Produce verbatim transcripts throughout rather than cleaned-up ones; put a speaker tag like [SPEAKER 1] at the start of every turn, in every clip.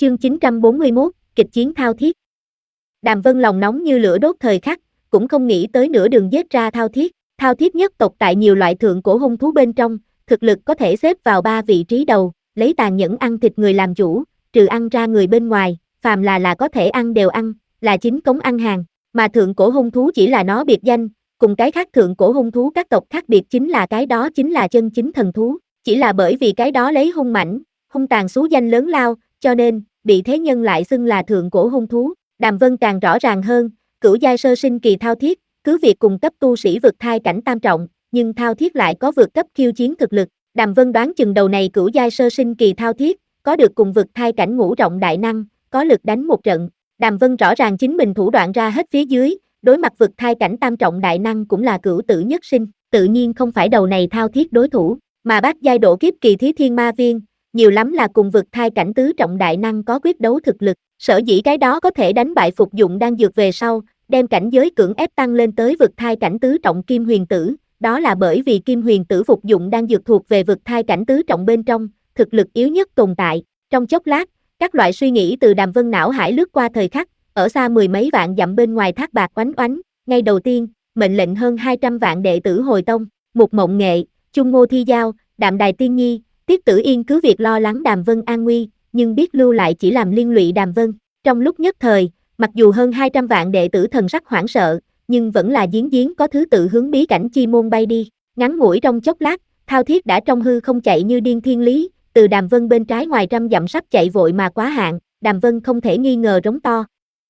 [SPEAKER 1] Chương chín trăm bốn mươi mốt, kịch chiến thao thiết. Đàm Vân lòng nóng như lửa đốt thời khắc, cũng không nghĩ tới nửa đường giết ra thao thiết. Thao thiết nhất tộc tại nhiều loại thượng cổ hung thú bên trong, thực lực có thể xếp vào ba vị trí đầu, lấy tàn nhẫn ăn thịt người làm chủ, trừ ăn ra người bên ngoài, phàm là là có thể ăn đều ăn, là chính cống ăn hàng. Mà thượng cổ hung thú chỉ là nó biệt danh, cùng cái khác thượng cổ hung thú các tộc khác biệt chính là cái đó chính là chân chính thần thú, chỉ là bởi vì cái đó lấy hung mãnh, hung tàn xú danh lớn lao, cho nên bị thế nhân lại xưng là thượng cổ hung thú. Đàm Vân càng rõ ràng hơn, cửu giai sơ sinh kỳ thao thiết, cứ việc cùng cấp tu sĩ vượt thai cảnh tam trọng, nhưng thao thiết lại có vượt cấp khiêu chiến thực lực. Đàm Vân đoán chừng đầu này cửu giai sơ sinh kỳ thao thiết, có được cùng vượt thai cảnh ngũ trọng đại năng, có lực đánh một trận. Đàm Vân rõ ràng chính mình thủ đoạn ra hết phía dưới, đối mặt vượt thai cảnh tam trọng đại năng cũng là cửu tử nhất sinh, tự nhiên không phải đầu này thao thiết đối thủ, mà bát giai độ kiếp kỳ Thí Thiên Ma Viên, nhiều lắm là cùng vượt thai cảnh tứ trọng đại năng có quyết đấu thực lực, sở dĩ cái đó có thể đánh bại phục dụng đan dược về sau, đem cảnh giới cưỡng ép tăng lên tới vượt thai cảnh tứ trọng Kim Huyền Tử, đó là bởi vì Kim Huyền Tử phục dụng đan dược thuộc về vượt thai cảnh tứ trọng bên trong, thực lực yếu nhất tồn tại. Trong chốc lát, các loại suy nghĩ từ Đàm Vân não hải lướt qua thời khắc, ở xa mười mấy vạn dặm bên ngoài thác bạc oánh oánh, ngay đầu tiên, mệnh lệnh hơn hai trăm vạn đệ tử hồi tông, Mục Mộng Nghệ, Chung Ngô Thi Giao, Đạm Đài Tiên Nhi, Tiết Tử Yên cứ việc lo lắng Đàm Vân an nguy, nhưng biết lưu lại chỉ làm liên lụy Đàm Vân. Trong lúc nhất thời, mặc dù hơn hai trăm vạn đệ tử thần sắc hoảng sợ, nhưng vẫn là giếng giếng có thứ tự hướng bí cảnh chi môn bay đi. Ngắn ngủi trong chốc lát, thao thiết đã trong hư không chạy như điên thiên lý, từ Đàm Vân bên trái ngoài trăm dặm sắp chạy vội mà quá hạn, Đàm Vân không thể nghi ngờ rống to.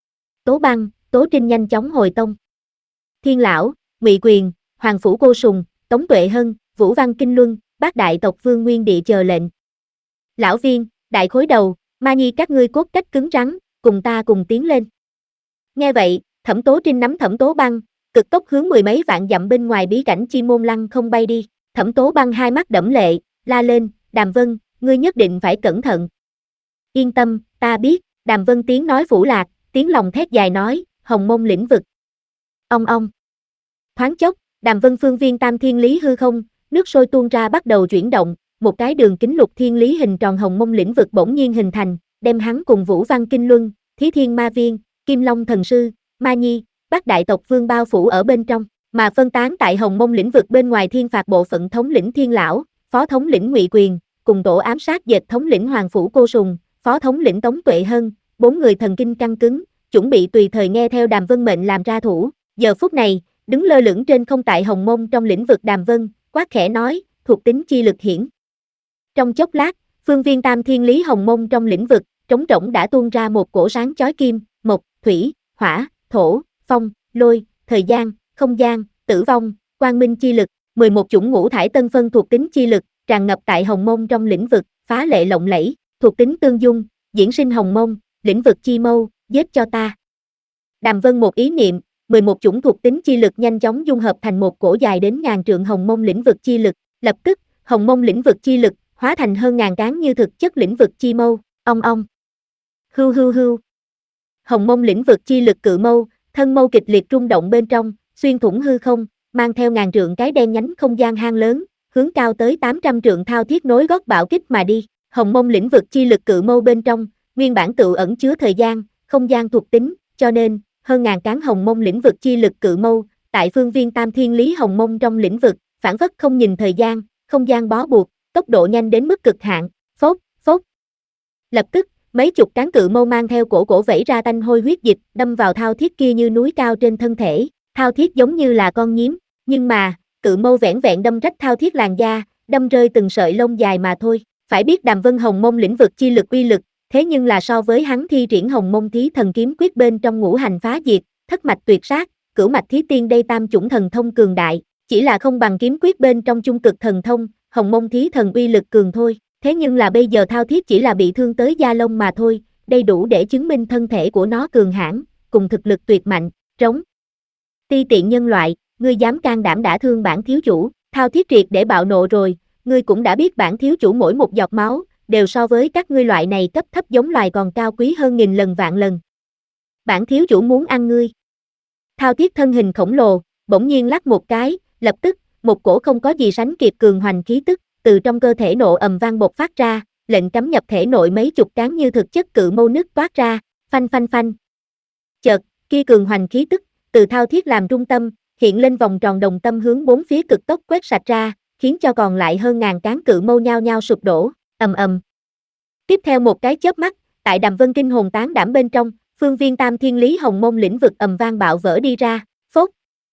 [SPEAKER 1] Tố Băng, Tố Trinh nhanh chóng hồi tông. Thiên Lão, Ngụy Quyền, Hoàng Phủ Cô Sùng, Tống Tuệ Hân, Vũ Văn Kinh Luân, bát đại tộc Vương Nguyên Địa chờ lệnh. Lão Viên, Đại Khối Đầu, Ma Nhi các ngươi cốt cách cứng rắn, cùng ta cùng tiến lên. Nghe vậy, Thẩm Tố Trinh nắm Thẩm Tố Băng, cực tốc hướng mười mấy vạn dặm bên ngoài bí cảnh chi môn lăng không bay đi. Thẩm Tố Băng hai mắt đẫm lệ, la lên, Đàm Vân, ngươi nhất định phải cẩn thận. Yên tâm, ta biết. Đàm Vân tiếng nói phủ lạc, tiếng lòng thét dài nói, Hồng Mông lĩnh vực. Ong ong. Thoáng chốc, Đàm Vân phương viên tam thiên lý hư không, nước sôi tuôn ra bắt đầu chuyển động, một cái đường kính lục thiên lý hình tròn Hồng Mông lĩnh vực bỗng nhiên hình thành, đem hắn cùng Vũ Văn Kinh Luân, Thí Thiên Ma Viên, Kim Long Thần Sư, Ma Nhi, bát đại tộc Vương bao phủ ở bên trong, mà phân tán tại Hồng Mông lĩnh vực bên ngoài thiên phạt bộ phận thống lĩnh Thiên Lão, phó thống lĩnh Ngụy Quyền, cùng tổ ám sát dệt thống lĩnh Hoàng Phủ Cô Sùng, phó thống lĩnh Tống Tuệ Hân, bốn người thần kinh căng cứng, chuẩn bị tùy thời nghe theo Đàm Vân mệnh làm ra thủ. Giờ phút này, đứng lơ lửng trên không tại Hồng Mông trong lĩnh vực Đàm Vân, quát khẽ nói, thuộc tính chi lực hiển. Trong chốc lát, phương viên tam thiên lý Hồng Mông trong lĩnh vực, trống rỗng đã tuôn ra một cổ sáng chói kim, mộc, thủy, hỏa, thổ, phong, lôi, thời gian, không gian, tử vong, quang minh chi lực, mười một chủng ngũ thải tân phân thuộc tính chi lực, tràn ngập tại Hồng Mông trong lĩnh vực, phá lệ lộng lẫy, thuộc tính tương dung, diễn sinh Hồng Mông, lĩnh vực chi mâu, giết cho ta. Đàm Vân một ý niệm, mười một chủng thuộc tính chi lực nhanh chóng dung hợp thành một cổ dài đến ngàn trượng Hồng Mông lĩnh vực chi lực, lập tức, Hồng Mông lĩnh vực chi lực hóa thành hơn ngàn cán như thực chất lĩnh vực chi mâu, ong ong. Hưu hưu hưu. Hồng Mông lĩnh vực chi lực cự mâu, thân mâu kịch liệt rung động bên trong, xuyên thủng hư không, mang theo ngàn trượng cái đen nhánh không gian hang lớn, hướng cao tới tám trăm trượng thao thiết nối gót bạo kích mà đi. Hồng Mông lĩnh vực chi lực cự mâu bên trong, nguyên bản tự ẩn chứa thời gian, không gian thuộc tính, cho nên hơn ngàn cán Hồng Mông lĩnh vực chi lực cự mâu, tại phương viên tam thiên lý Hồng Mông trong lĩnh vực, phản phất không nhìn thời gian, không gian bó buộc, tốc độ nhanh đến mức cực hạn, phốt, phốt. Lập tức, mấy chục cán cự mâu mang theo cổ cổ vẩy ra tanh hôi huyết dịch, đâm vào thao thiết kia như núi cao trên thân thể. Thao thiết giống như là con nhím, nhưng mà, cự mâu vẻn vẹn đâm rách thao thiết làn da, đâm rơi từng sợi lông dài mà thôi. Phải biết Đàm Vân Hồng Mông lĩnh vực chi lực uy lực, thế nhưng là so với hắn thi triển Hồng Mông Thí Thần Kiếm Quyết bên trong ngũ hành phá diệt, thất mạch tuyệt sát, cửu mạch thí tiên đây tam chủng thần thông cường đại, chỉ là không bằng kiếm quyết bên trong trung cực thần thông, Hồng Mông Thí Thần uy lực cường thôi. Thế nhưng là bây giờ thao thiết chỉ là bị thương tới da lông mà thôi, đây đủ để chứng minh thân thể của nó cường hãn, cùng thực lực tuyệt mạnh, trống. Ti tiện nhân loại, ngươi dám can đảm đả thương bản thiếu chủ, thao thiết triệt để bạo nộ rồi, ngươi cũng đã biết bản thiếu chủ mỗi một giọt máu, đều so với các ngươi loại này cấp thấp giống loài còn cao quý hơn nghìn lần vạn lần. Bản thiếu chủ muốn ăn ngươi. Thao thiết thân hình khổng lồ, bỗng nhiên lắc một cái, lập tức, một cổ không có gì sánh kịp cường hoành khí tức, từ trong cơ thể nộ ầm vang bộc phát ra, lệnh cấm nhập thể nội mấy chục cán như thực chất cự mâu nứt toát ra, phanh phanh phanh. Chợt, kia cường hoành khí tức, từ thao thiết làm trung tâm, hiện lên vòng tròn đồng tâm hướng bốn phía cực tốc quét sạch ra, khiến cho còn lại hơn ngàn cán cự mâu nhao nhao sụp đổ, ầm ầm. Tiếp theo một cái chớp mắt, tại Đàm Vân kinh hồn tán đảm bên trong, phương viên Tam Thiên Lý Hồng Môn lĩnh vực ầm vang bạo vỡ đi ra, phốt.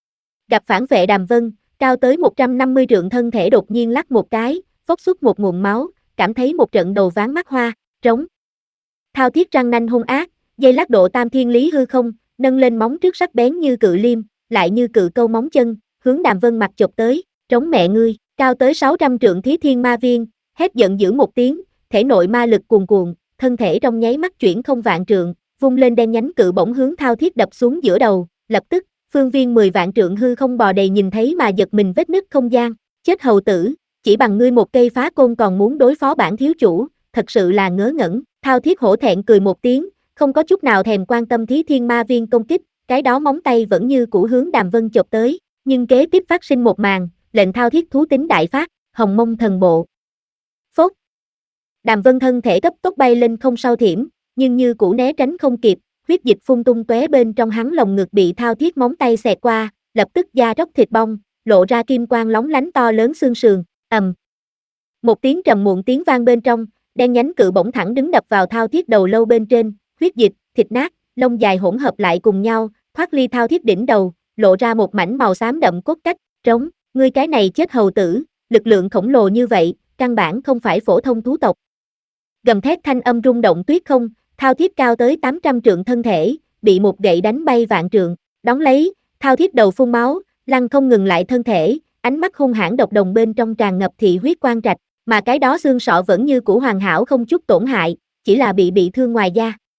[SPEAKER 1] Gặp phản vệ Đàm Vân, cao tới một trăm năm mươi trượng thân thể đột nhiên lắc một cái, phốc xuất một nguồn máu, cảm thấy một trận đầu ván mắt hoa, trống. Thao thiết răng nanh hung ác, dây lắc độ Tam Thiên Lý hư không, nâng lên móng trước sắc bén như cự liêm, lại như cự câu móng chân, hướng Đàm Vân mặt chộp tới, trống mẹ ngươi, cao tới sáu trăm trượng Thí Thiên Ma Viên, hét giận dữ một tiếng, thể nội ma lực cuồn cuộn, thân thể trong nháy mắt chuyển không vạn trượng, vung lên đen nhánh cự bổng hướng thao thiết đập xuống giữa đầu, lập tức, phương viên mười vạn trượng hư không bò đầy nhìn thấy mà giật mình vết nứt không gian, chết hầu tử, chỉ bằng ngươi một cây phá côn còn muốn đối phó bản thiếu chủ, thật sự là ngớ ngẩn, thao thiết hổ thẹn cười một tiếng, không có chút nào thèm quan tâm Thí Thiên Ma Viên công kích, cái đó móng tay vẫn như cũ hướng Đàm Vân chộp tới, nhưng kế tiếp phát sinh một màn, lệnh thao thiết thú tính đại phát, Hồng Mông Thần Bộ. Phốt. Đàm Vân thân thể cấp tốc bay lên không sau thiểm, nhưng như cũ né tránh không kịp, huyết dịch phun tung tóe bên trong hắn lồng ngực bị thao thiết móng tay xẹt qua, lập tức da róc thịt bong, lộ ra kim quang lóng lánh to lớn xương sườn, ầm. Một tiếng trầm muộn tiếng vang bên trong, đen nhánh cự bổng thẳng đứng đập vào thao thiết đầu lâu bên trên, huyết dịch, thịt nát, lông dài hỗn hợp lại cùng nhau, thoát ly thao thiết đỉnh đầu, lộ ra một mảnh màu xám đậm cốt cách, trống, ngươi cái này chết hầu tử, lực lượng khổng lồ như vậy, căn bản không phải phổ thông thú tộc. Gầm thét thanh âm rung động tuyết không, thao thiết cao tới tám trăm trượng thân thể, bị một gậy đánh bay vạn trượng, đón lấy, thao thiết đầu phun máu, lăn không ngừng lại thân thể, ánh mắt hung hãn độc đồng bên trong tràn ngập thị huyết quang trạch, mà cái đó xương sọ vẫn như cũ hoàn hảo không chút tổn hại, chỉ là bị bị thương ngoài da.